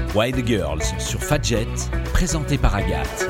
Wild Girls sur Fadjet, présenté par Agathe.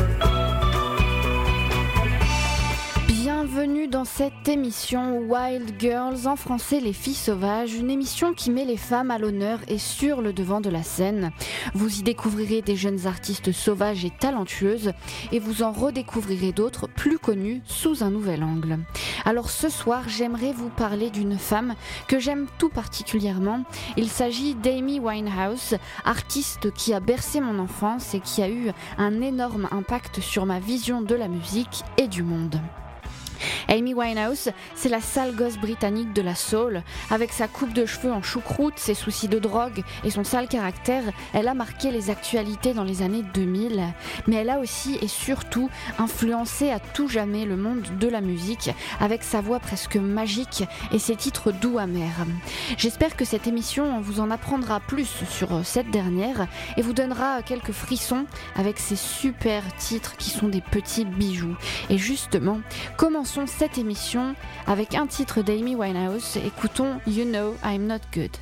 Bienvenue dans cette émission Wild Girls, en français Les Filles Sauvages, une émission qui met les femmes à l'honneur et sur le devant de la scène. Vous y découvrirez des jeunes artistes sauvages et talentueuses et vous en redécouvrirez d'autres plus connues sous un nouvel angle. Alors ce soir, j'aimerais vous parler d'une femme que j'aime tout particulièrement. Il s'agit d'Amy Winehouse, artiste qui a bercé mon enfance et qui a eu un énorme impact sur ma vision de la musique et du monde. Amy Winehouse, c'est la sale gosse britannique de la soul. Avec sa coupe de cheveux en choucroute, ses soucis de drogue et son sale caractère, elle a marqué les actualités dans les années 2000. Mais elle a aussi et surtout influencé à tout jamais le monde de la musique avec sa voix presque magique et ses titres doux amers. J'espère que cette émission vous en apprendra plus sur cette dernière et vous donnera quelques frissons avec ses super titres qui sont des petits bijoux. Et justement, commençons cette émission avec un titre d'Amy Winehouse. Écoutons You Know I'm Not Good.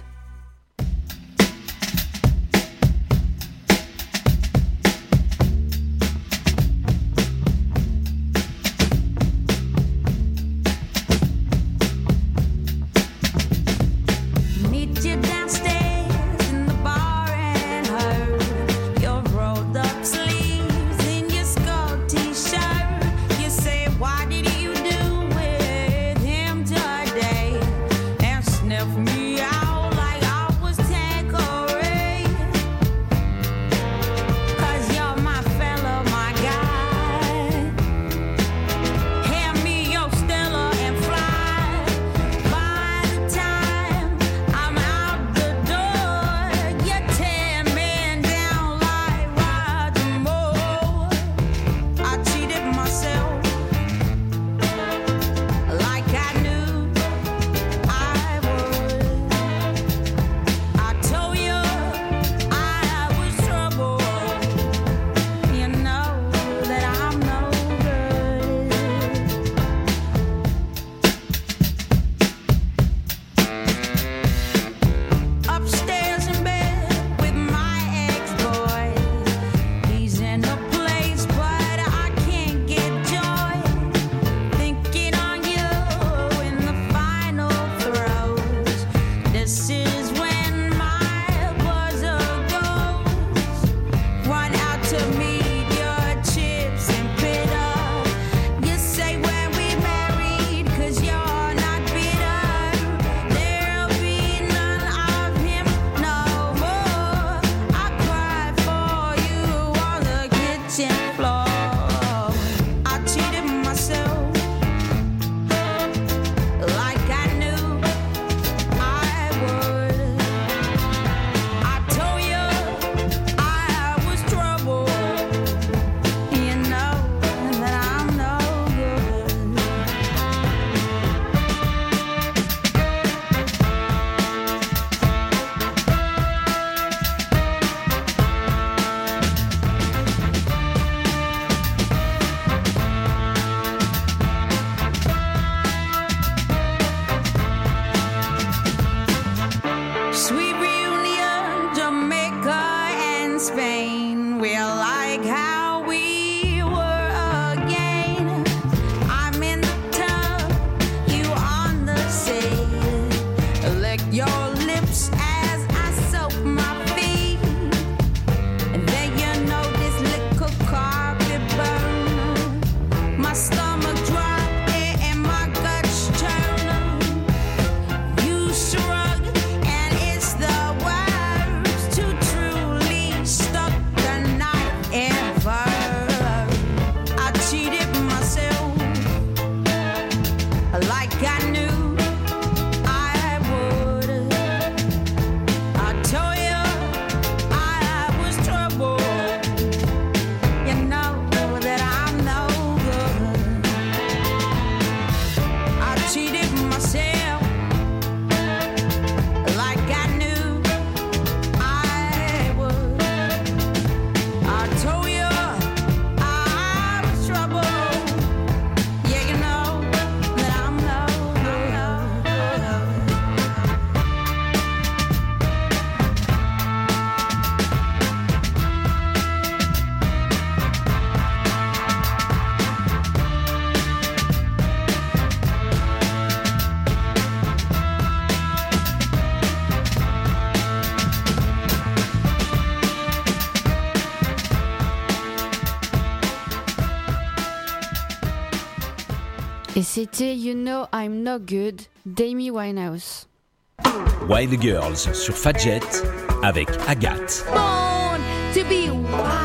Et c'était You Know I'm No Good d'Amy Winehouse. Wild Girls sur Fadjet avec Agathe. Born to be wild.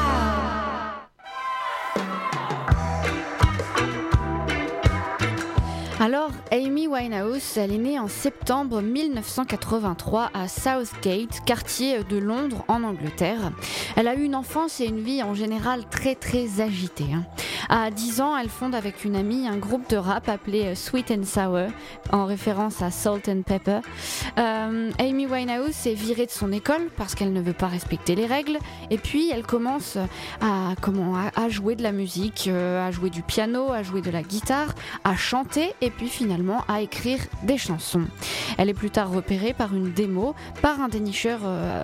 Alors, Amy Winehouse, elle est née en septembre 1983 à Southgate, quartier de Londres en Angleterre. Elle a eu une enfance et une vie en général très très agitée. À 10 ans, elle fonde avec une amie un groupe de rap appelé Sweet and Sour, en référence à Salt and Pepper. Amy Winehouse est virée de son école parce qu'elle ne veut pas respecter les règles. Et puis, elle commence à jouer de la musique, à jouer du piano, à jouer de la guitare, à chanter et puis finalement à écrire des chansons. Elle est plus tard repérée par une démo, par un dénicheur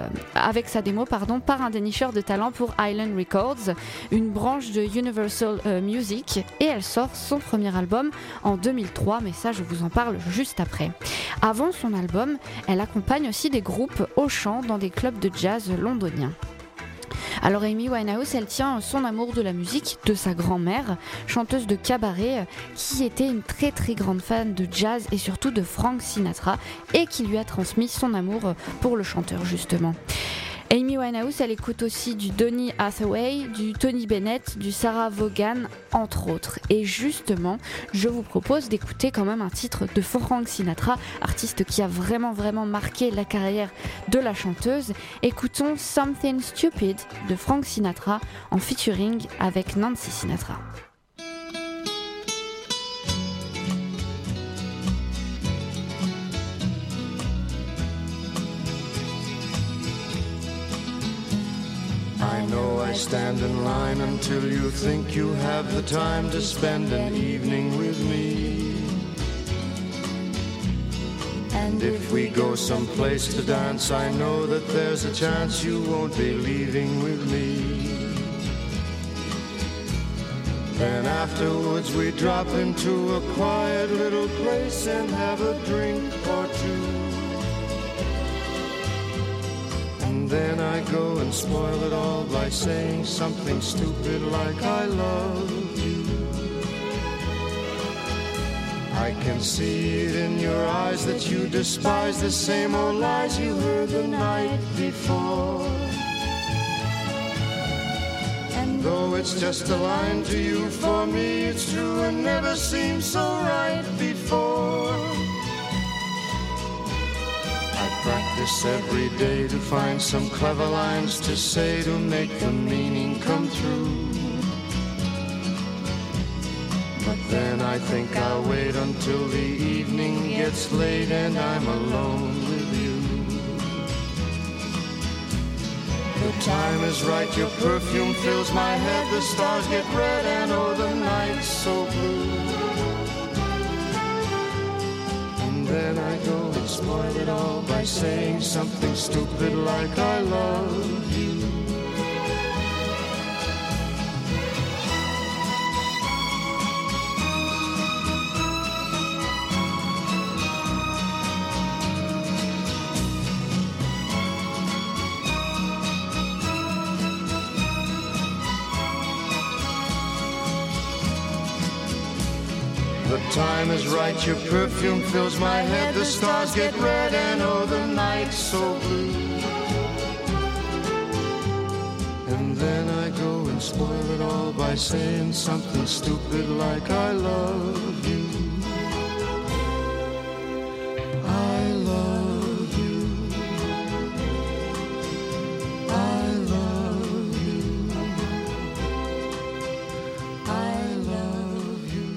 de talent pour Island Records, une branche de Universal Music, et elle sort son premier album en 2003, mais ça je vous en parle juste après. Avant son album, elle accompagne aussi des groupes au chant dans des clubs de jazz londoniens. Alors Amy Winehouse, elle tient son amour de la musique de sa grand-mère, chanteuse de cabaret, qui était une très très grande fan de jazz et surtout de Frank Sinatra, et qui lui a transmis son amour pour le chanteur justement. Amy Winehouse, elle écoute aussi du Donny Hathaway, du Tony Bennett, du Sarah Vaughan, entre autres. Et justement, je vous propose d'écouter quand même un titre de Frank Sinatra, artiste qui a vraiment marqué la carrière de la chanteuse. Écoutons Something Stupid de Frank Sinatra en featuring avec Nancy Sinatra. I know I stand in line until you think you have the time to spend an evening with me. And if we go someplace to dance, I know that there's a chance you won't be leaving with me. Then afterwards we drop into a quiet little place and have a drink or two. Then I go and spoil it all by saying something stupid like I love you. I can see it in your eyes that you despise the same old lies you heard the night before. And though it's just a line to you, for me it's true and never seemed so right before. Practice every day to find some clever lines to say to make the meaning come through. But then I think I'll wait until the evening gets late and I'm alone with you. The time is right, your perfume fills my head, the stars get red and oh the night's so blue. Then I go and spoil it all by saying something stupid like I love you. The time is right, your perfume fills my head, the stars get red and oh the night's so blue. And then I go and spoil it all by saying something stupid like I love you. I love you. I love you. I love you.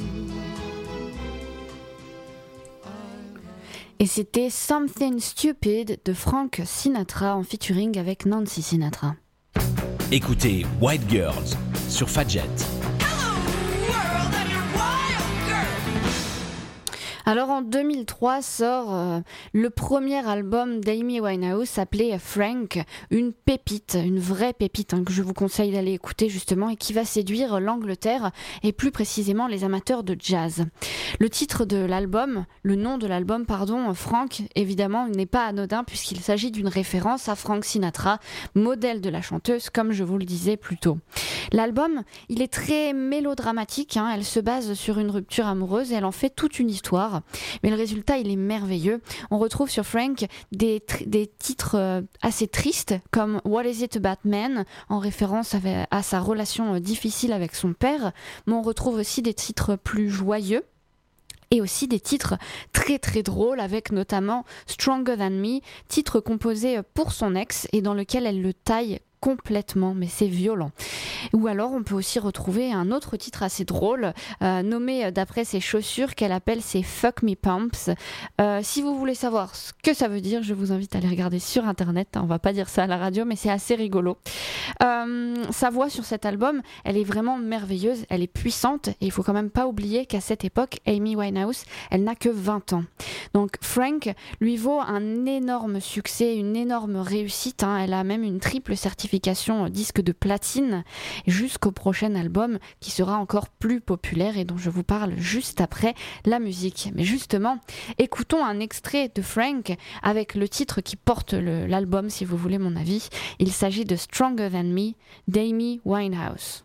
Et c'était Something Stupid de Frank Sinatra en featuring avec Nancy Sinatra. Écoutez Wild Girls sur Fadjet. Alors en 2003 sort le premier album d'Amy Winehouse appelé Frank, une pépite, une vraie pépite que je vous conseille d'aller écouter justement et qui va séduire l'Angleterre et plus précisément les amateurs de jazz. Le titre de l'album, le nom de l'album pardon, Frank, évidemment n'est pas anodin puisqu'il s'agit d'une référence à Frank Sinatra, modèle de la chanteuse comme je vous le disais plus tôt. L'album, il est très mélodramatique, elle se base sur une rupture amoureuse et elle en fait toute une histoire. Mais le résultat, il est merveilleux. On retrouve sur Frank des titres assez tristes, comme What Is It About Men, en référence à sa relation difficile avec son père. Mais on retrouve aussi des titres plus joyeux. Et aussi des titres très très drôles avec notamment Stronger Than Me, titre composé pour son ex et dans lequel elle le taille complètement, mais c'est violent. Ou alors on peut aussi retrouver un autre titre assez drôle, nommé d'après ses chaussures qu'elle appelle ses Fuck Me Pumps. Si vous voulez savoir ce que ça veut dire, je vous invite à aller regarder sur internet, on va pas dire ça à la radio, mais c'est assez rigolo. Sa voix sur cet album, elle est vraiment merveilleuse, elle est puissante, et il faut quand même pas oublier qu'à cette époque, Amy Winehouse, elle n'a que 20 ans. Donc Frank lui vaut un énorme succès, une énorme réussite, elle a même une triple certification disque de platine jusqu'au prochain album qui sera encore plus populaire et dont je vous parle juste après la musique. Mais justement, écoutons un extrait de Frank avec le titre qui porte l'album si vous voulez mon avis. Il s'agit de Stronger Than Me d'Amy Winehouse.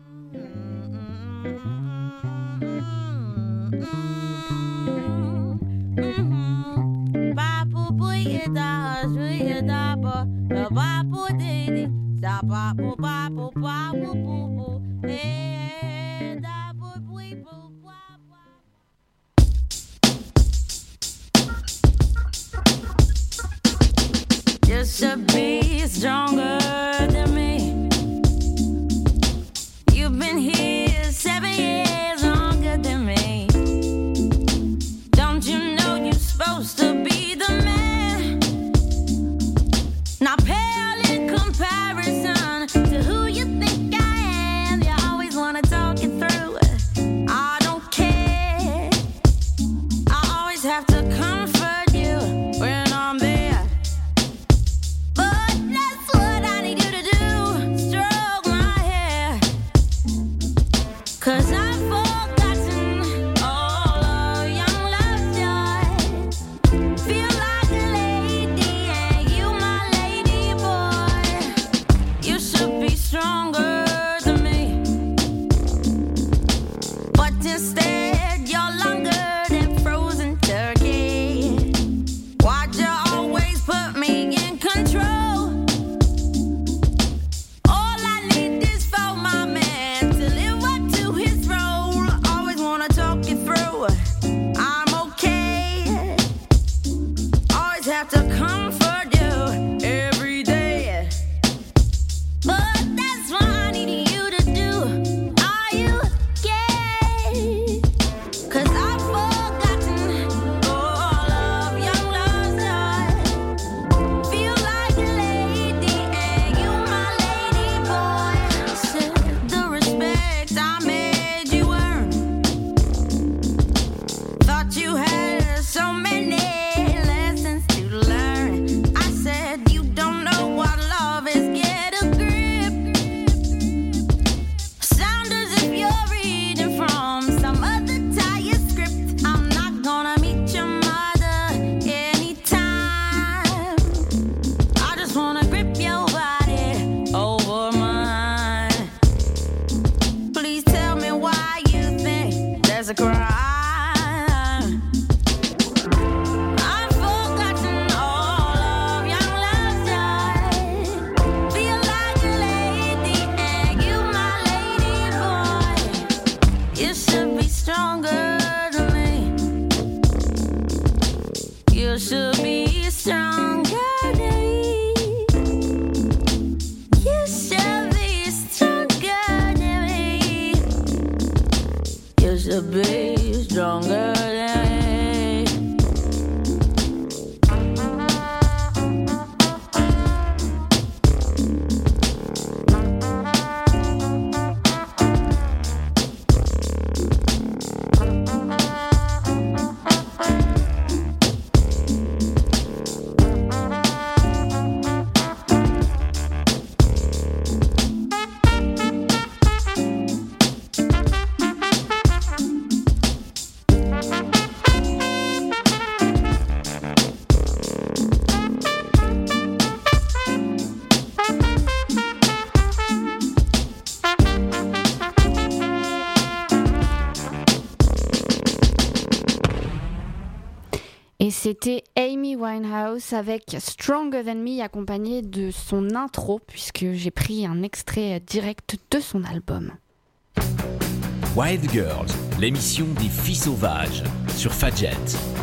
Just to be stronger than me. You've been here 7 years longer than me. Don't you know you're supposed to be the man? Not pale in comparison to who you think I am. You always wanna talk it through. I don't care. I always have to comfort you when I'm there. But that's what I need you to do. Stroke my hair. 'Cause I've forgotten all of young love's joy. Feel like a lady and you my lady boy. You should be stronger than me. But instead you're longer than frozen turkey. Why'd you always put me in control? All I need is for my man to live up to his role. Always wanna talk it through. I'm okay. Always have to comfort you every day. But that's what I need you to do. Are you gay? 'Cause I've forgotten all of young love's joy. Feel like a lady and you my lady boy. Said the respect I made you earn. Thought you had so many lessons to learn. I said you don't know what love is. Get a grip. Sound as if you're reading from some other tired script. I'm not gonna meet your mother anytime. I just wanna grip your body over mine. Please tell me why you think there's a crime. I've forgotten all of young love's joy. Feel like a lady and you my lady boy. You should be stronger than me. You should be stronger than me. You should be stronger than me. You should be stronger than me. C'était Amy Winehouse avec Stronger Than Me, accompagnée de son intro, puisque j'ai pris un extrait direct de son album. Wild Girls, l'émission des filles sauvages sur Fadjet.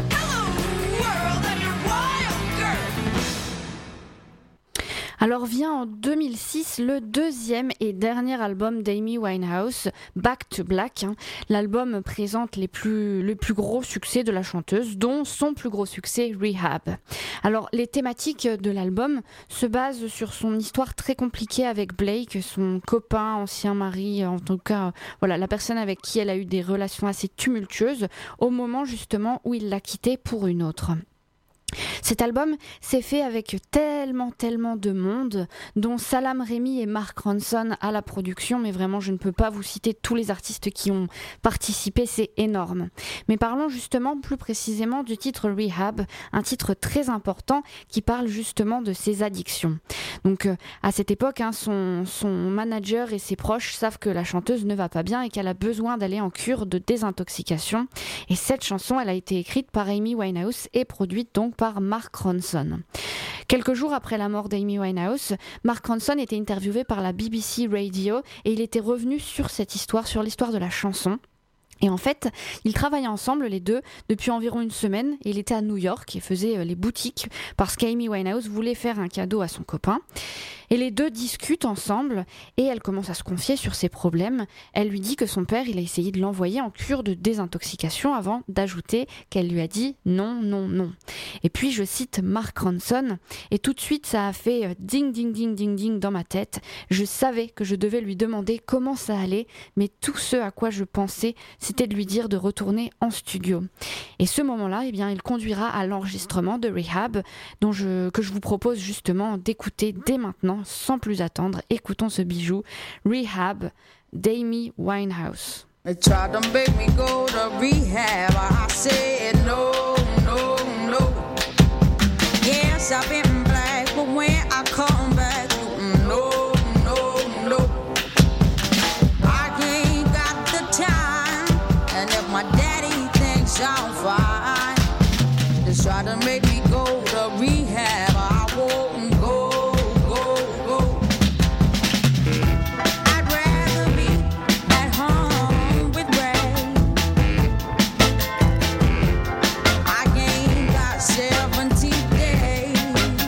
Alors vient en 2006 le deuxième et dernier album d'Amy Winehouse, Back to Black. L'album présente les plus gros succès de la chanteuse, dont son plus gros succès, Rehab. Alors les thématiques de l'album se basent sur son histoire très compliquée avec Blake, son copain, ancien mari, en tout cas voilà, la personne avec qui elle a eu des relations assez tumultueuses au moment justement où il l'a quittée pour une autre. Cet album s'est fait avec tellement de monde, dont Salaam Remi et Mark Ronson à la production, mais vraiment je ne peux pas vous citer tous les artistes qui ont participé, c'est énorme. Mais parlons justement plus précisément du titre Rehab, un titre très important qui parle justement de ses addictions. Donc à cette époque, son manager et ses proches savent que la chanteuse ne va pas bien et qu'elle a besoin d'aller en cure de désintoxication. Et cette chanson, elle a été écrite par Amy Winehouse et produite donc par Mark Ronson. Quelques jours après la mort d'Amy Winehouse, Mark Ronson était interviewé par la BBC Radio et il était revenu sur cette histoire, sur l'histoire de la chanson. Et en fait, ils travaillaient ensemble les deux depuis environ une semaine. Il était à New York et faisait les boutiques parce qu'Amy Winehouse voulait faire un cadeau à son copain. Et les deux discutent ensemble et elle commence à se confier sur ses problèmes. Elle lui dit que son père, il a essayé de l'envoyer en cure de désintoxication avant d'ajouter qu'elle lui a dit non. Et puis je cite Mark Ronson et tout de suite ça a fait ding ding ding ding ding dans ma tête. Je savais que je devais lui demander comment ça allait, mais tout ce à quoi je pensais, c'était de lui dire de retourner en studio. Et ce moment-là, eh bien, il conduira à l'enregistrement de Rehab, que je vous propose justement d'écouter dès maintenant. Sans plus attendre, écoutons ce bijou, Rehab d'Amy Winehouse. They tried to make me go to rehab. I said no. Yes, I've been black, but when I come back, no. I ain't got the time, and if my daddy thinks I'm fine, they try to make me go to rehab. I won't go. Days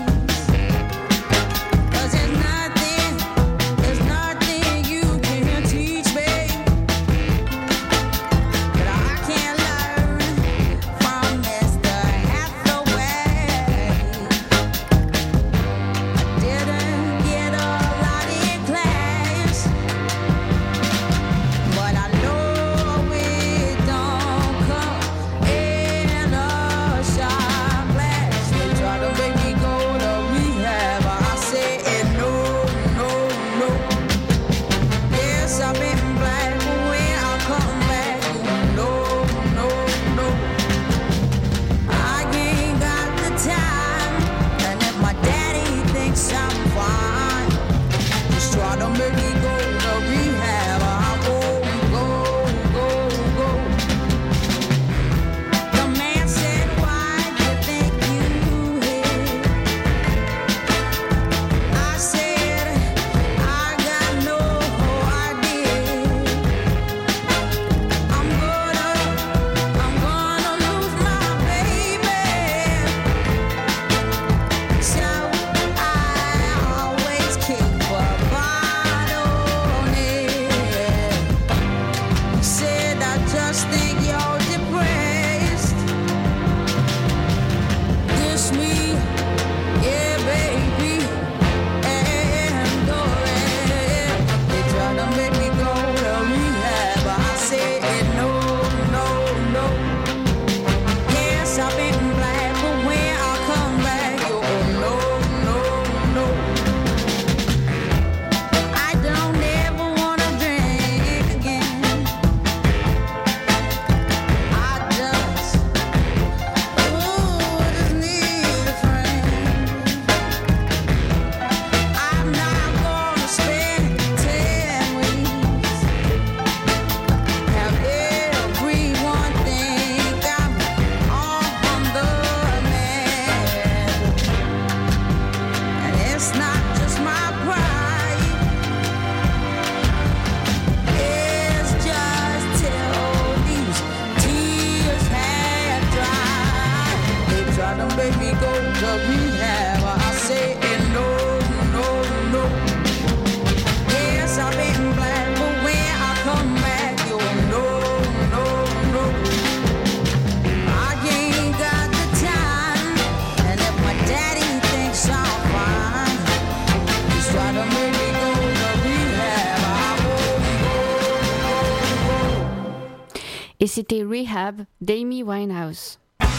Et c'était Rehab d'Amy Winehouse.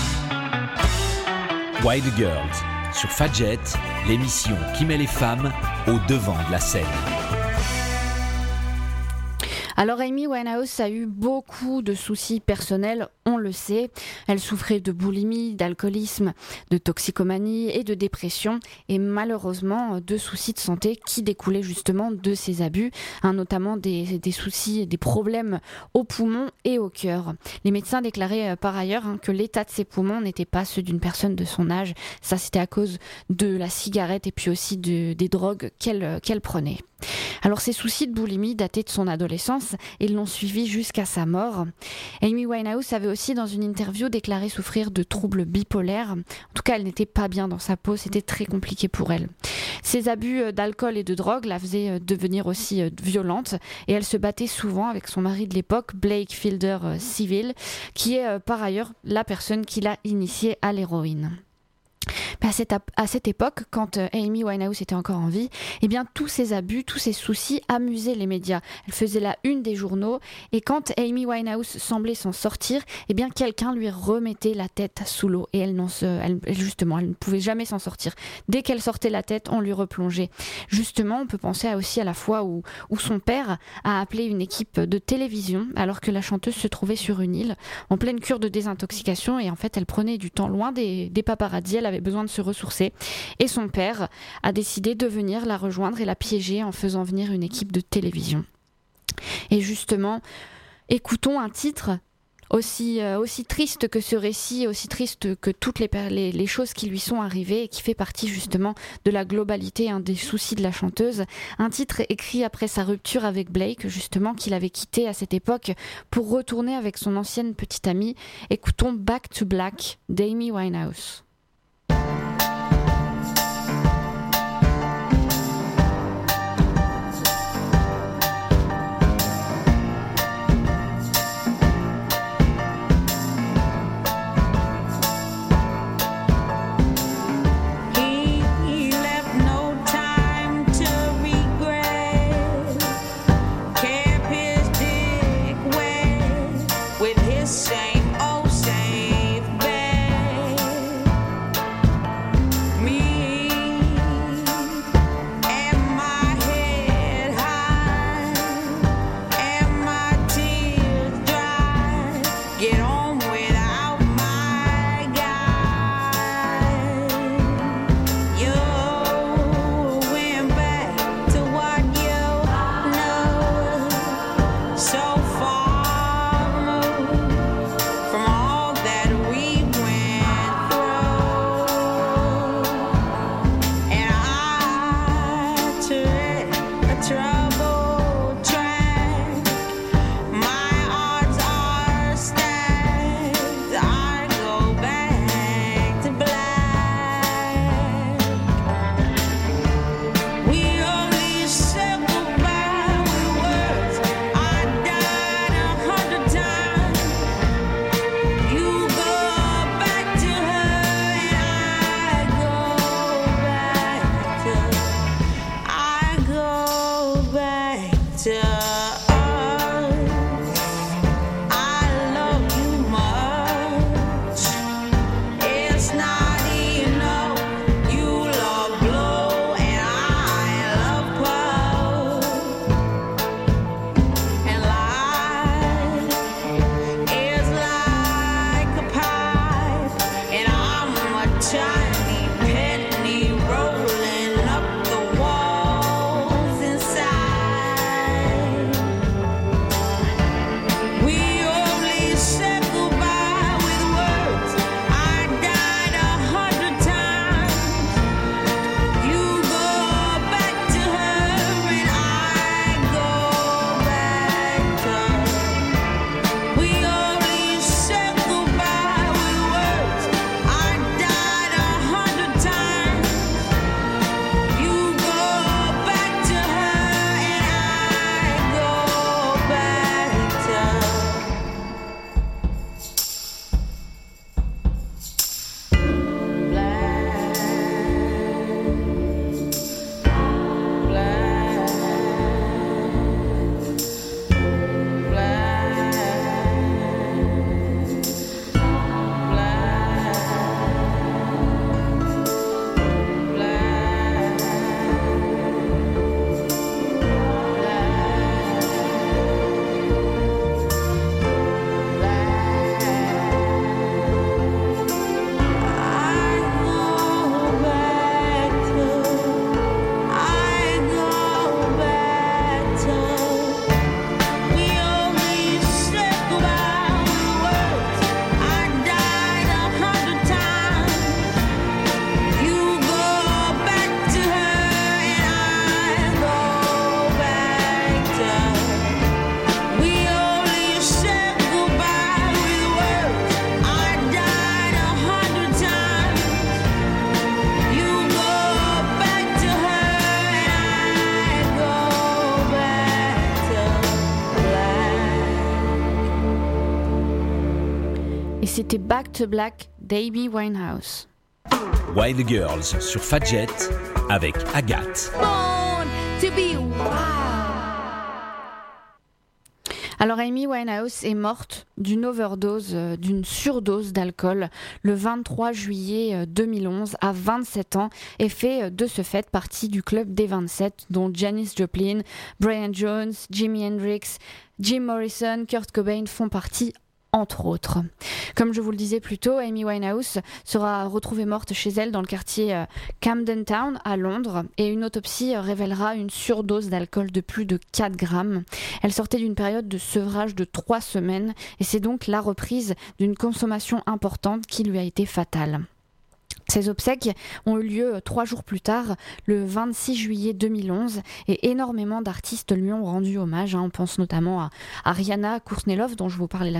Wild Girls sur Fadjet, l'émission qui met les femmes au devant de la scène. Alors Amy Winehouse a eu beaucoup de soucis personnels, on le sait. Elle souffrait de boulimie, d'alcoolisme, de toxicomanie et de dépression et malheureusement de soucis de santé qui découlaient justement de ces abus, notamment des soucis, des problèmes aux poumons et au cœur. Les médecins déclaraient par ailleurs que l'état de ses poumons n'était pas ceux d'une personne de son âge. Ça, c'était à cause de la cigarette et puis aussi des drogues qu'elle prenait. Alors ces soucis de boulimie dataient de son adolescence et l'ont suivi jusqu'à sa mort. Amy Winehouse avait aussi dans une interview déclaré souffrir de troubles bipolaires. En tout cas, elle n'était pas bien dans sa peau, c'était très compliqué pour elle. Ses abus d'alcool et de drogue la faisaient devenir aussi violente et elle se battait souvent avec son mari de l'époque, Blake Fielder Civil, qui est par ailleurs la personne qui l'a initiée à l'héroïne. À cette époque, quand Amy Winehouse était encore en vie, eh bien, tous ces abus, tous ces soucis amusaient les médias. Elle faisait la une des journaux et quand Amy Winehouse semblait s'en sortir, eh bien, quelqu'un lui remettait la tête sous l'eau et elle ne pouvait jamais s'en sortir. Dès qu'elle sortait la tête, on lui replongeait. Justement, on peut penser aussi à la fois où son père a appelé une équipe de télévision alors que la chanteuse se trouvait sur une île en pleine cure de désintoxication et en fait, elle prenait du temps loin des paparazzis. Elle avait besoin de se ressourcer et son père a décidé de venir la rejoindre et la piéger en faisant venir une équipe de télévision. Et justement, écoutons un titre aussi triste que ce récit, aussi triste que toutes les choses qui lui sont arrivées et qui fait partie justement de la globalité des soucis de la chanteuse. Un titre écrit après sa rupture avec Blake, justement, qu'il avait quitté à cette époque pour retourner avec son ancienne petite amie. Écoutons Back to Black d'Amy Winehouse. Same old same bed. Et c'était Back to Black d'Amy Winehouse. Wild Girls sur Fadjet avec Agathe. Born to be wild. Alors Amy Winehouse est morte d'une overdose, d'une surdose d'alcool le 23 juillet 2011 à 27 ans et fait de ce fait partie du club des 27 dont Janis Joplin, Brian Jones, Jimi Hendrix, Jim Morrison, Kurt Cobain font partie entre autres. Comme je vous le disais plus tôt, Amy Winehouse sera retrouvée morte chez elle dans le quartier Camden Town à Londres et une autopsie révélera une surdose d'alcool de plus de 4 grammes. Elle sortait d'une période de sevrage de 3 semaines et c'est donc la reprise d'une consommation importante qui lui a été fatale. Ces obsèques ont eu lieu 3 jours plus tard, le 26 juillet 2011, et énormément d'artistes lui ont rendu hommage. On pense notamment à Rihanna, Courtney Love, dont je vous parlais dans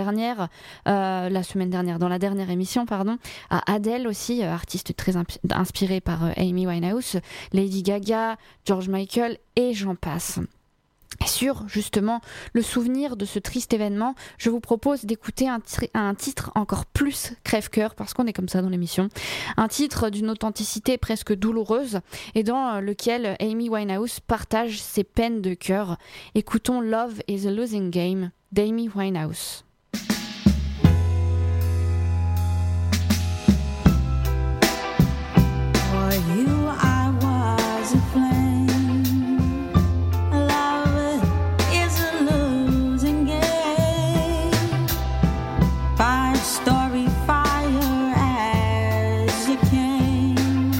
la dernière émission, à Adele aussi, artiste très inspiré par Amy Winehouse, Lady Gaga, George Michael, et j'en passe. Et sur, justement, le souvenir de ce triste événement, je vous propose d'écouter un titre encore plus crève-cœur, parce qu'on est comme ça dans l'émission, un titre d'une authenticité presque douloureuse, et dans lequel Amy Winehouse partage ses peines de cœur. Écoutons Love is a Losing Game d'Amy Winehouse. For you, I was a flame. Story fire as you came.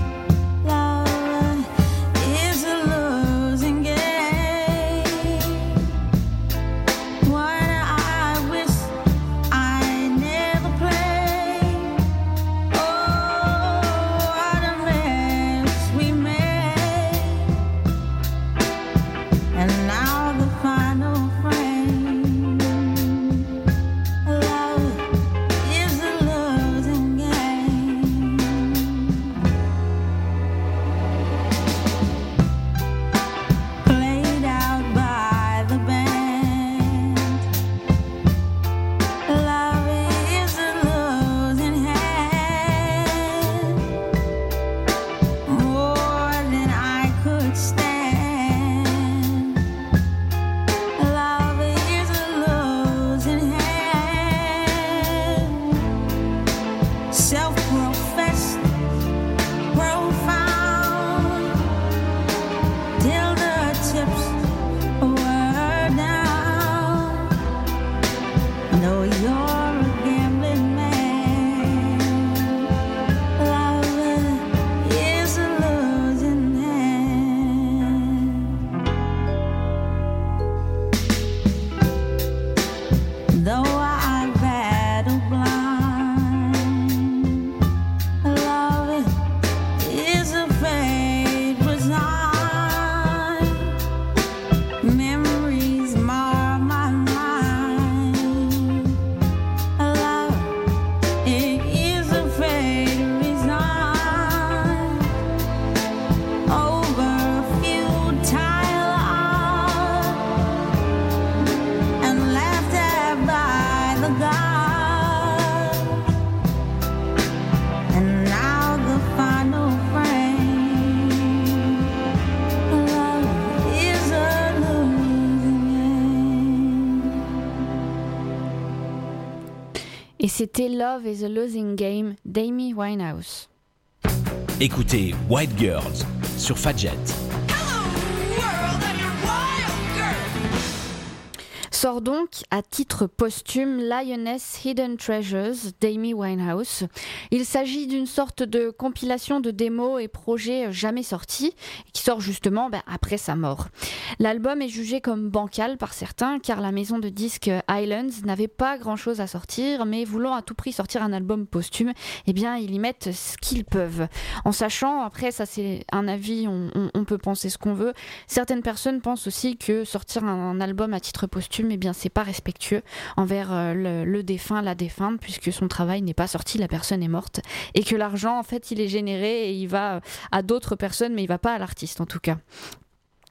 Love is a losing game. One I wish I never played. Oh, what a mess we made. And now the final frame. Et c'était Love is a Losing Game d'Amy Winehouse. Écoutez Wild Girls sur Fadjet. Sort donc à titre posthume Lioness Hidden Treasures d'Amy Winehouse. Il s'agit d'une sorte de compilation de démos et projets jamais sortis qui sort justement après sa mort. L'album est jugé comme bancal par certains car la maison de disques Islands n'avait pas grand chose à sortir, mais voulant à tout prix sortir un album posthume, ils y mettent ce qu'ils peuvent. En sachant, après ça c'est un avis, on peut penser ce qu'on veut, certaines personnes pensent aussi que sortir un album à titre posthume, c'est pas respectueux envers le défunt, la défunte, puisque son travail n'est pas sorti, la personne est morte, et que l'argent en fait il est généré et il va à d'autres personnes, mais il va pas à l'artiste en tout cas.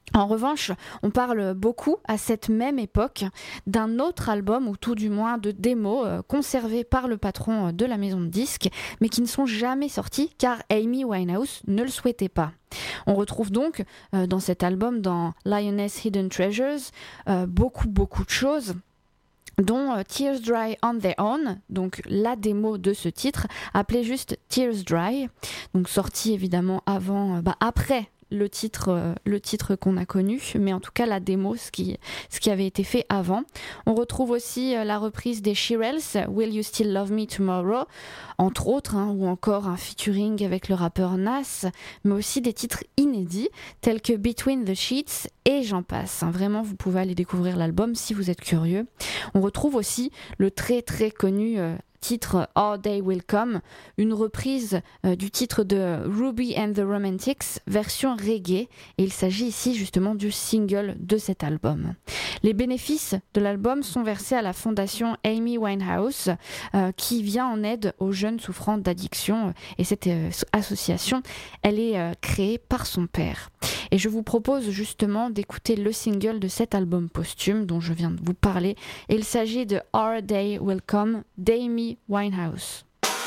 En revanche, on parle beaucoup à cette même époque d'un autre album, ou tout du moins de démos conservés par le patron de la maison de disques, mais qui ne sont jamais sortis car Amy Winehouse ne le souhaitait pas. On retrouve donc dans cet album, dans Lioness Hidden Treasures, beaucoup de choses, dont Tears Dry on Their Own, donc la démo de ce titre, appelée juste Tears Dry, donc sorti évidemment après le titre qu'on a connu, mais en tout cas la démo, ce qui avait été fait avant. On retrouve aussi la reprise des Shirelles, Will You Still Love Me Tomorrow, entre autres, ou encore un featuring avec le rappeur Nas, mais aussi des titres inédits tels que Between the Sheets et j'en passe. Vraiment, vous pouvez aller découvrir l'album si vous êtes curieux. On retrouve aussi le très très connu titre Our Day Will Come, une reprise du titre de Ruby and the Romantics, version reggae, et il s'agit ici justement du single de cet album. Les bénéfices de l'album sont versés à la fondation Amy Winehouse, qui vient en aide aux jeunes souffrant d'addiction, et cette association, elle est créée par son père. Et je vous propose justement d'écouter le single de cet album posthume dont je viens de vous parler. Et il s'agit de Our Day Will Come d'Amy Winehouse.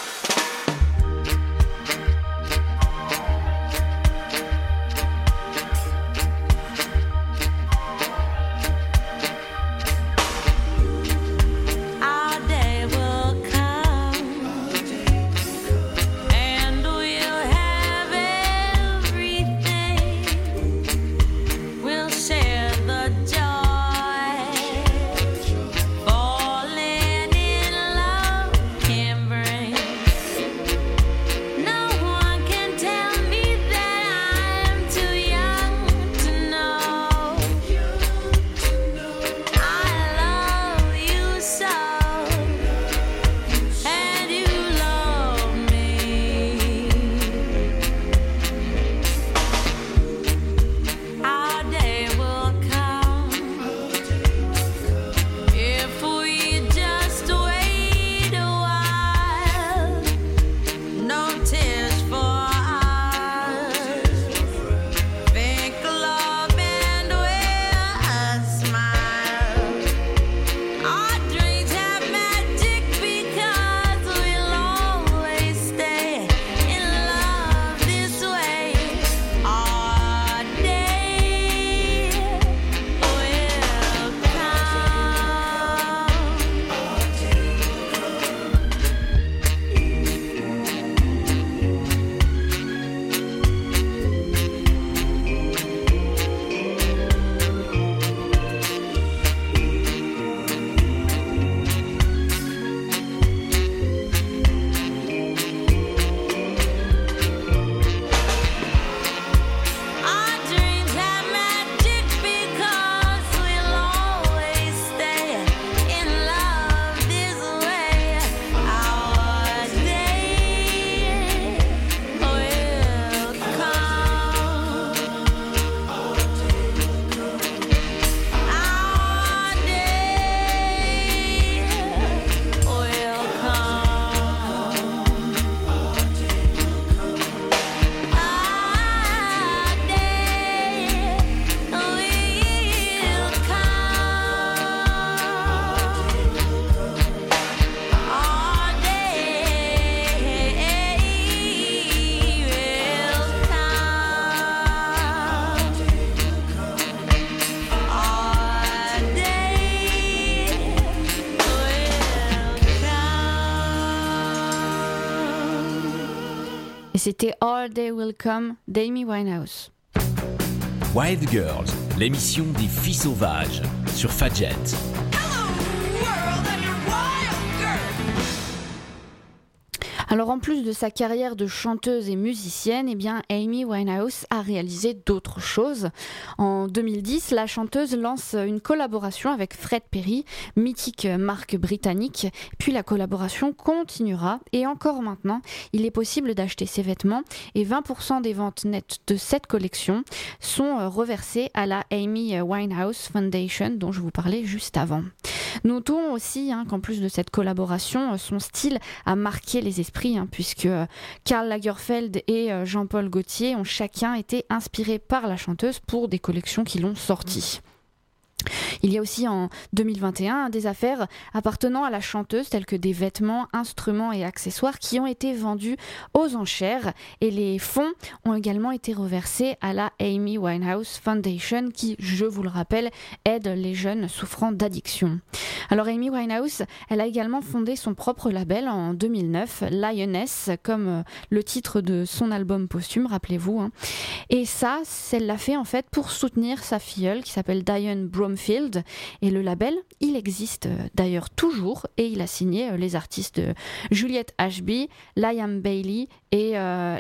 Et c'était Our Day Will Come d'Amy Winehouse. Wild Girls, l'émission des filles sauvages sur Fadjet. Alors en plus de sa carrière de chanteuse et musicienne, Amy Winehouse a réalisé d'autres choses. En 2010, la chanteuse lance une collaboration avec Fred Perry, mythique marque britannique. Puis la collaboration continuera et encore maintenant, il est possible d'acheter ses vêtements et 20% des ventes nettes de cette collection sont reversées à la Amy Winehouse Foundation dont je vous parlais juste avant. Notons aussi qu'en plus de cette collaboration, son style a marqué les esprits l'esprit, puisque Karl Lagerfeld et Jean-Paul Gaultier ont chacun été inspirés par la chanteuse pour des collections qui l'ont sortie. Il y a aussi en 2021 des affaires appartenant à la chanteuse telles que des vêtements, instruments et accessoires qui ont été vendus aux enchères et les fonds ont également été reversés à la Amy Winehouse Foundation qui, je vous le rappelle, aide les jeunes souffrant d'addiction. Alors Amy Winehouse, elle a également fondé son propre label en 2009, Lioness, comme le titre de son album posthume, rappelez-vous. Et ça, elle l'a fait en fait pour soutenir sa filleule qui s'appelle Diane Bromfield. Et le label, il existe d'ailleurs toujours et il a signé les artistes Juliette Ashby, Liam Bailey et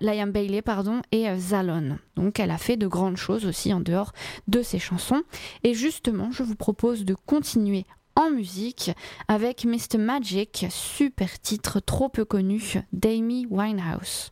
Zalon. Donc elle a fait de grandes choses aussi en dehors de ses chansons. Et justement, je vous propose de continuer en musique avec Mr. Magic, super titre trop peu connu d'Amy Winehouse.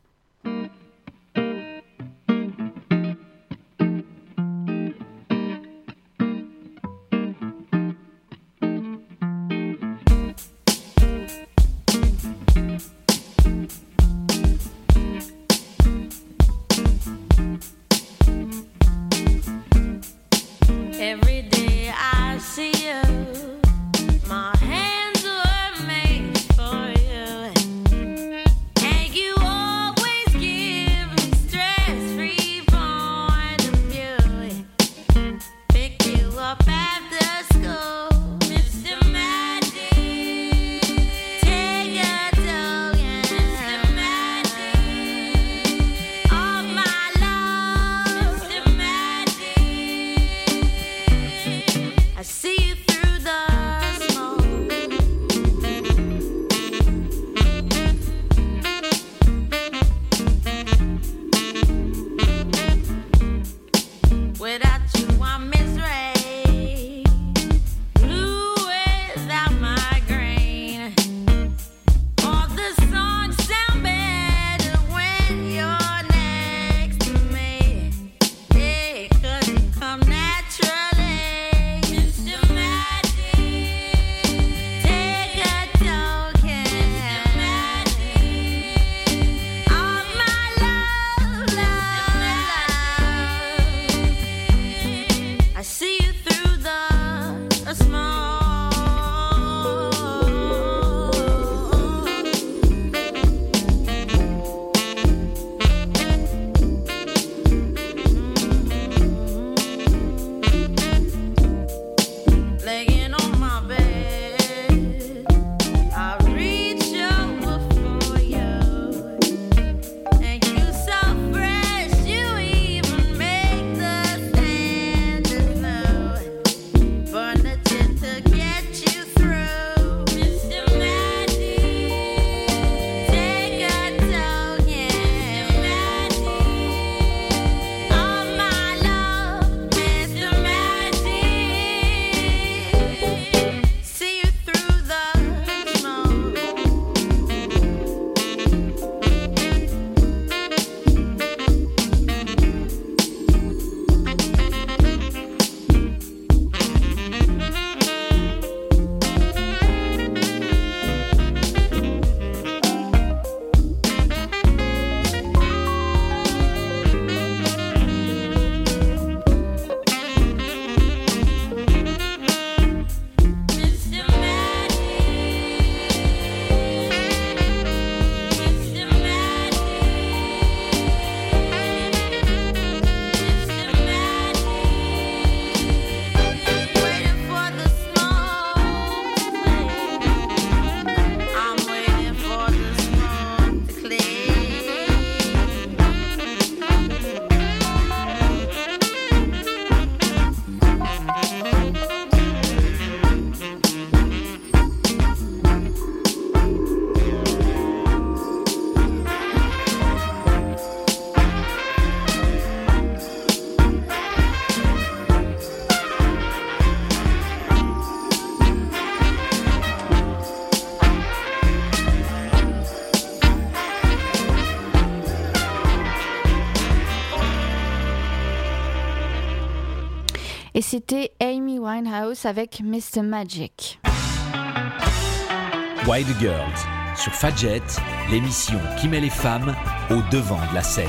Every day I see you, my hands were made for you, and you always give me stress-free point of view. Pick you up after school, Mr. Magic, take a token, Mr. Magic, of my love, Mr. Magic. I see you through the smoke. Without you, I'm misery. Blue without migraine. All the songs sound better when you're next to me. Yeah, 'cause you come naturally. Mr. Magic, take a token. Mr. Magic, of my love, love, love. I see you through the smoke. Laying on my bed, I reach over for you, and you so fresh, you even make the standards new. Burn the tip to get you through, Mr. Magic, take a token, Mr. Magic, of my love, Mr. Magic. See you through the smoke. Mr. Magic, Mr. Magic, waiting for the smoke to clear. I'm waiting for the smoke to clear. Et c'était Amy Winehouse avec Mr. Magic. Wild Girls, sur Fadjet, l'émission qui met les femmes au devant de la scène.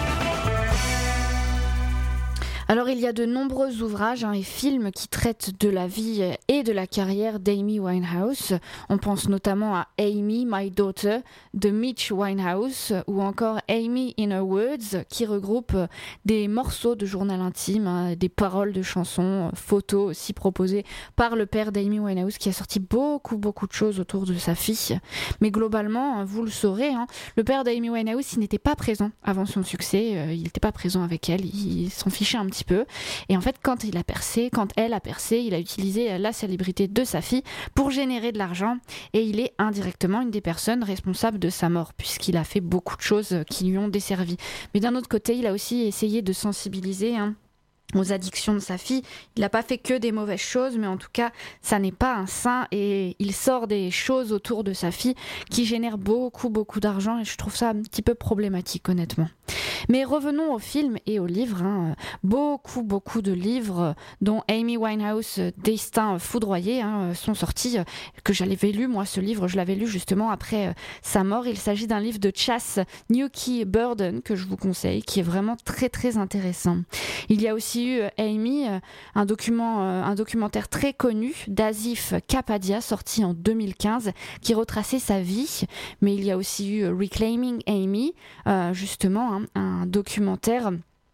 Alors il y a de nombreux ouvrages et films qui traitent de la vie et de la carrière d'Amy Winehouse. On pense notamment à Amy, My Daughter de Mitch Winehouse ou encore Amy in Her Words qui regroupe des morceaux de journal intime, des paroles de chansons, photos aussi proposées par le père d'Amy Winehouse qui a sorti beaucoup de choses autour de sa fille. Mais globalement, vous le saurez, le père d'Amy Winehouse il n'était pas présent avant son succès, il n'était pas présent avec elle, il s'en fichait un petit peu. Et en fait, quand elle a percé, il a utilisé la célébrité de sa fille pour générer de l'argent. Et il est indirectement une des personnes responsables de sa mort, puisqu'il a fait beaucoup de choses qui lui ont desservi. Mais d'un autre côté, il a aussi essayé de sensibiliser aux addictions de sa fille. Il n'a pas fait que des mauvaises choses, mais en tout cas, ça n'est pas un saint et il sort des choses autour de sa fille qui génèrent beaucoup d'argent et je trouve ça un petit peu problématique, honnêtement. Mais revenons au film et aux livres. Beaucoup de livres dont Amy Winehouse, Destin foudroyé, sont sortis, que j'avais lu, moi ce livre, je l'avais lu justement après sa mort. Il s'agit d'un livre de Chas Newkey Burden que je vous conseille, qui est vraiment très intéressant. Il y a aussi eu Amy, un documentaire très connu d'Asif Kapadia, sorti en 2015, qui retraçait sa vie. Mais il y a aussi eu Reclaiming Amy, justement, un documentaire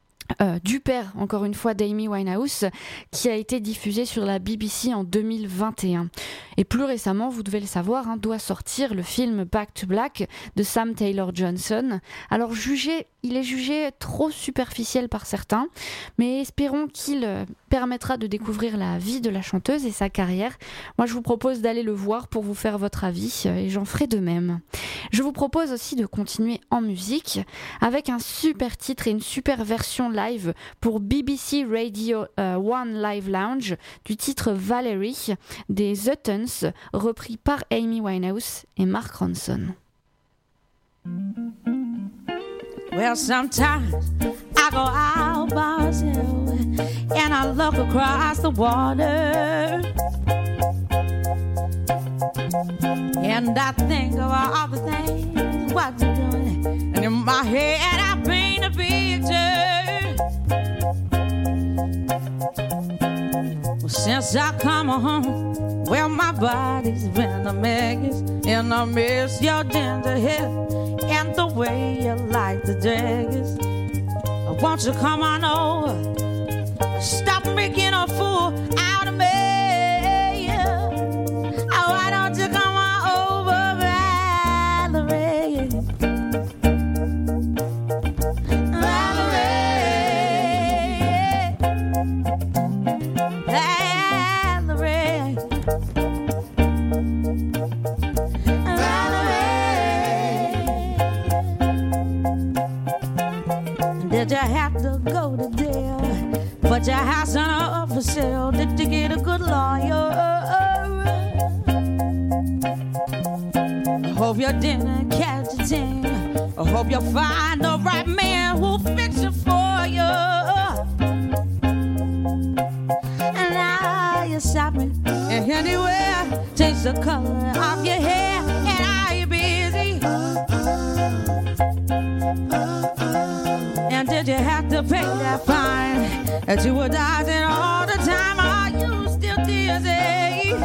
du père, encore une fois, d'Amy Winehouse, qui a été diffusé sur la BBC en 2021. Et plus récemment, vous devez le savoir, doit sortir le film Back to Black de Sam Taylor Johnson. Alors il est jugé trop superficiel par certains, mais espérons qu'il permettra de découvrir la vie de la chanteuse et sa carrière. Moi, je vous propose d'aller le voir pour vous faire votre avis, et j'en ferai de même. Je vous propose aussi de continuer en musique avec un super titre et une super version live pour BBC Radio 1 Live Lounge du titre Valerie des The Tuns, repris par Amy Winehouse et Mark Ronson. Well, sometimes I go out by myself and I look across the water and I think of all the things what you're doing, and in my head I paint a picture. Well, since I come home, well, my body's been a mess, and I miss your ginger hair and the way you like the daggers. Won't you come on over? Stop making a fool out of me. Oh, why don't you come on over, Valerie? Valerie, Valerie, Valerie. Did you have to go to jail? Put your house on up for sale. Did you get a good lawyer? I hope you didn't catch a thing. I hope you find the right man who'll fix it for you. And now you're shopping and anywhere, change the color of your hair. And are you busy? And did you have to pay that fine that you were dodging all the time? Are you still dizzy?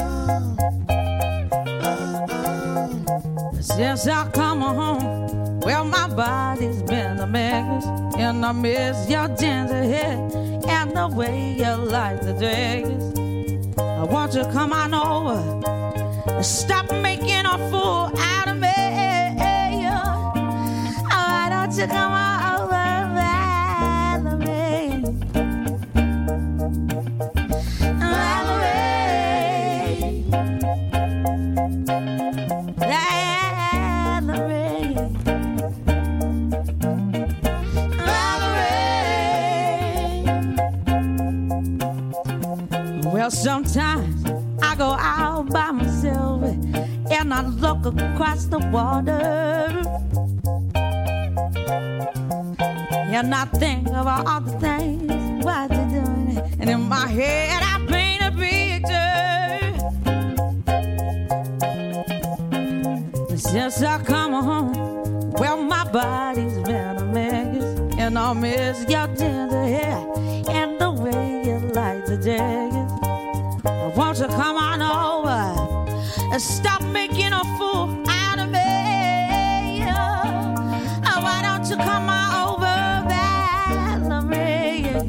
Since I come home, well, my body's been a mess, and I miss your ginger hair and the way you like the dress. I want you to come on over and stop making a fool out of me. Why don't you come on over? Well, sometimes I go out by myself and I look across the water and I think of all the things what you're doing, and in my head I paint a picture. Since I come home, well, my body's been a mess, and I miss your tender hair and the way you like the jagged. Won't you come on over and stop making a fool out of me? Why don't you come on over, Valerie?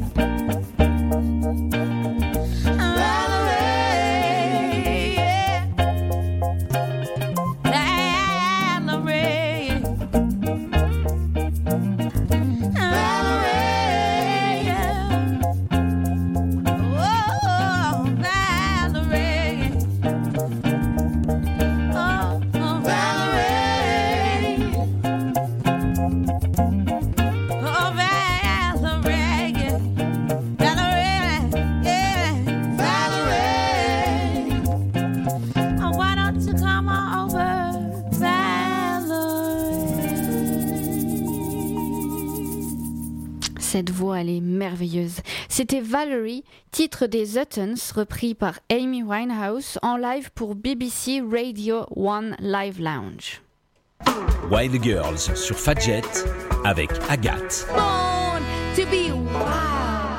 Cette voix, elle est merveilleuse. C'était Valerie, titre des Uttons, repris par Amy Winehouse en live pour BBC Radio 1 Live Lounge. Wild Girls sur Fadjet avec Agathe. Born to be wild.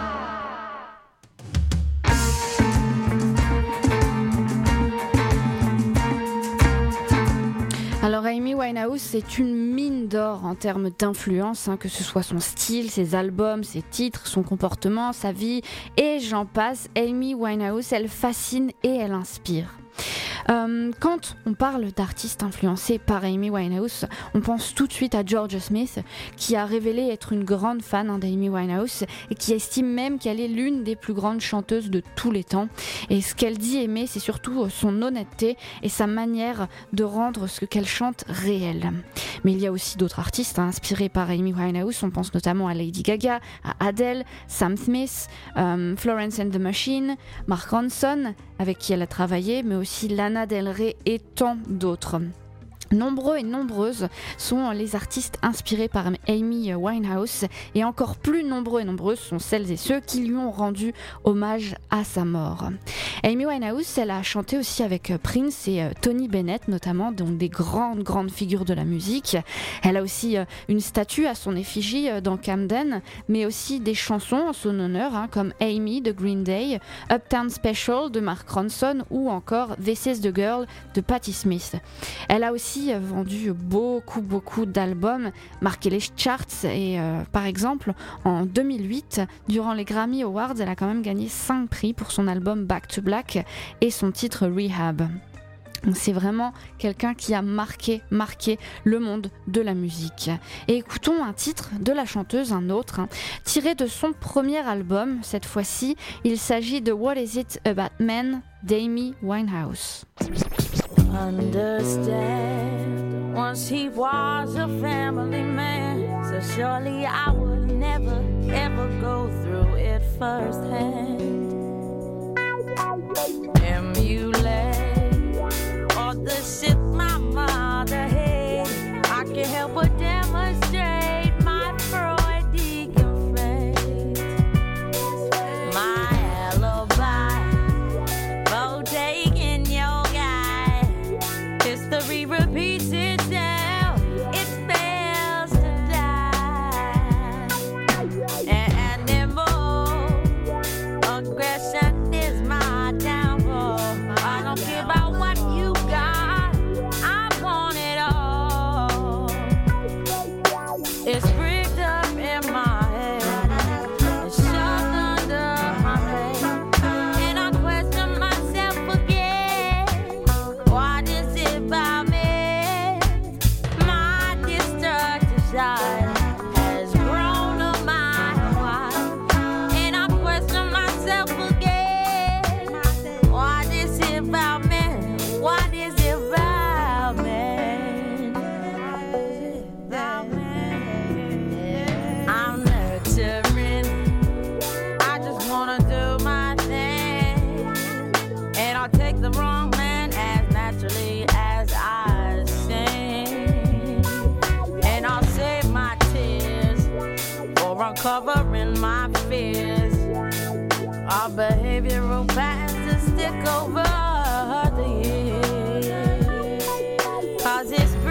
Alors Amy Winehouse, c'est une mine d'or en termes d'influence, que ce soit son style, ses albums, ses titres, son comportement, sa vie, et j'en passe. Amy Winehouse, elle fascine et elle inspire. Quand on parle d'artistes influencés par Amy Winehouse, on pense tout de suite à Georgia Smith, qui a révélé être une grande fan d'Amy Winehouse et qui estime même qu'elle est l'une des plus grandes chanteuses de tous les temps. Et ce qu'elle dit aimer, c'est surtout son honnêteté et sa manière de rendre ce qu'elle chante réel. Mais il y a aussi d'autres artistes inspirés par Amy Winehouse. On pense notamment à Lady Gaga, à Adele, Sam Smith, Florence and the Machine, Mark Ronson, avec qui elle a travaillé, mais aussi Lana Del Rey et tant d'autres. Nombreux et nombreuses sont les artistes inspirés par Amy Winehouse et encore plus nombreux et nombreuses sont celles et ceux qui lui ont rendu hommage à sa mort. Amy Winehouse, elle a chanté aussi avec Prince et Tony Bennett notamment, donc des grandes figures de la musique. Elle a aussi une statue à son effigie dans Camden, mais aussi des chansons en son honneur comme Amy de Green Day, Uptown Special de Mark Ronson ou encore This Is the Girl de Patti Smith. Elle a aussi vendu beaucoup d'albums, marqué les charts et par exemple en 2008 durant les Grammy Awards, elle a quand même gagné 5 prix pour son album Back to Black et son titre Rehab. Donc c'est vraiment quelqu'un qui a marqué le monde de la musique. Et écoutons un titre de la chanteuse, un autre, tiré de son premier album. Cette fois-ci, il s'agit de What Is It About Men d'Amy Winehouse. Understand, once he was a family man, so surely I would never ever go through it firsthand. Emulate all the shit my mother had, I can't help but demonstrate my Freudian faith. My alibi, both taking your guy. History repeats itself, it fails to die. Animal aggression is my downfall. I don't care about what you got, I want it all. It's rigged up in my head, it's shoved under my bed, and I question myself again. What is it about me? My destructive side has grown a mile wide, and I question myself again. What is it about me? What is it about me? I'm nurturing, I just wanna do my thing, and I'll take the wrong man as naturally as I sing, and I'll save my tears for uncovering my fears. Our behavioral patterns that stick over the years, 'cause it's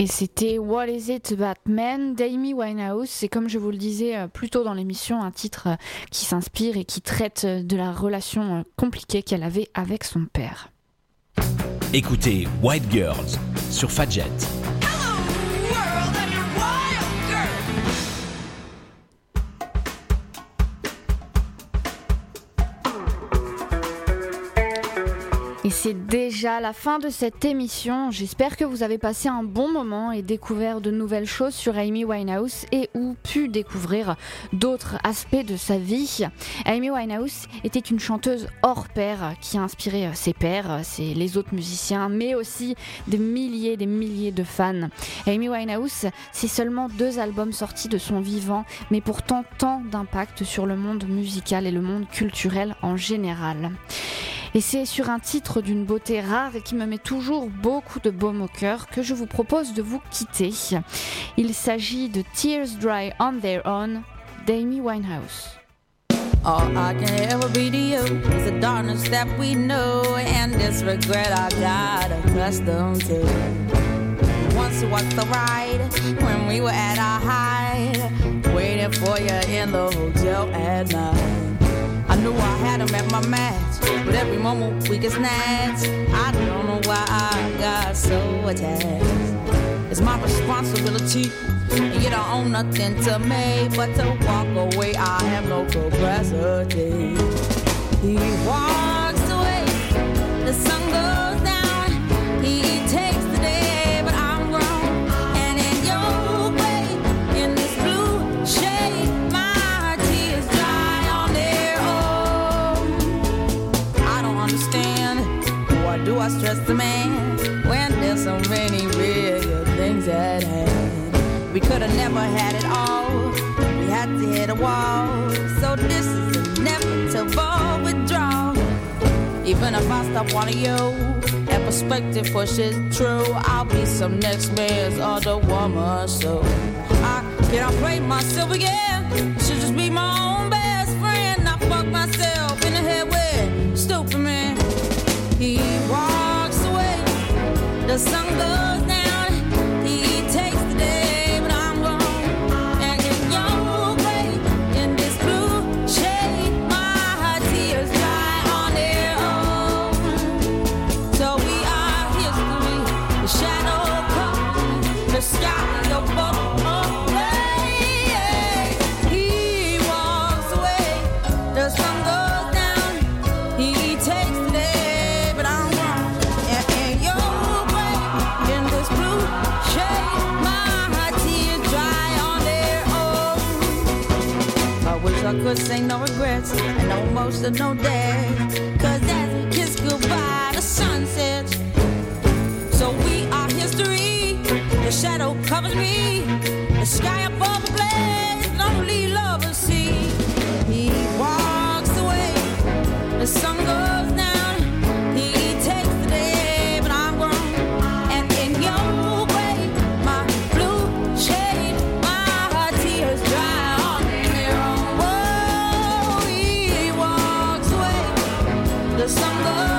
Et c'était What Is It About Men d'Amy Winehouse. Et comme je vous le disais plus tôt dans l'émission, un titre qui s'inspire et qui traite de la relation compliquée qu'elle avait avec son père. Écoutez White Girls sur Fadjet. Et c'est déjà la fin de cette émission. J'espère que vous avez passé un bon moment et découvert de nouvelles choses sur Amy Winehouse et ou pu découvrir d'autres aspects de sa vie. Amy Winehouse était une chanteuse hors pair qui a inspiré ses pairs, les autres musiciens, mais aussi des milliers de fans. Amy Winehouse, c'est seulement 2 albums sortis de son vivant, mais pourtant tant d'impact sur le monde musical et le monde culturel en général. Et c'est sur un titre d'une beauté rare et qui me met toujours beaucoup de baume au cœur que je vous propose de vous quitter. Il s'agit de Tears Dry on Their Own d'Amy Winehouse. All I can ever be to you is the darkness that we know and this regret I got accustomed to. Once was the ride when we were at our height, waiting for you in the hotel at night. I knew I had him at my match, but every moment we get snatched. I don't know why I got so attached. It's my responsibility, and you don't own nothing to me but to walk away. I have no capacity. He walks away, the sun goes down. He takes the day, but I'm grown. And in your way, in this blue shade, my tears dry on their own. I don't understand, why do I stress the man when there's so many bigger things at hand? We could have never had it all, we had to hit a wall. So this is inevitable withdrawal. Even if I stop wanting you, and perspective pushes true, I'll be some next man's other woman. So I can't play myself again. Should just be my own best friend. I fuck myself in the head with stupid man. He walks away, the sun goes down. He takes the day, but I'm gone. And in your way, in this blue shade, my tears dry on their own. So we are history, the shadow comes, the sky your boat away. He walks away, the sun goes down. He takes the day, but I'm gone. And in your way, in this blue shade, my tears dry on their own. I wish I could say no regrets and no emotional day, 'cause as we kiss goodbye, the sun sets. So we are history, the shadow covers me, the sky above the blaze, lonely lovers see. He walks away, the sun goes down. He takes the day, but I'm grown. And in your way, my blue shade, my tears dry on their own. Whoa, he walks away, the sun goes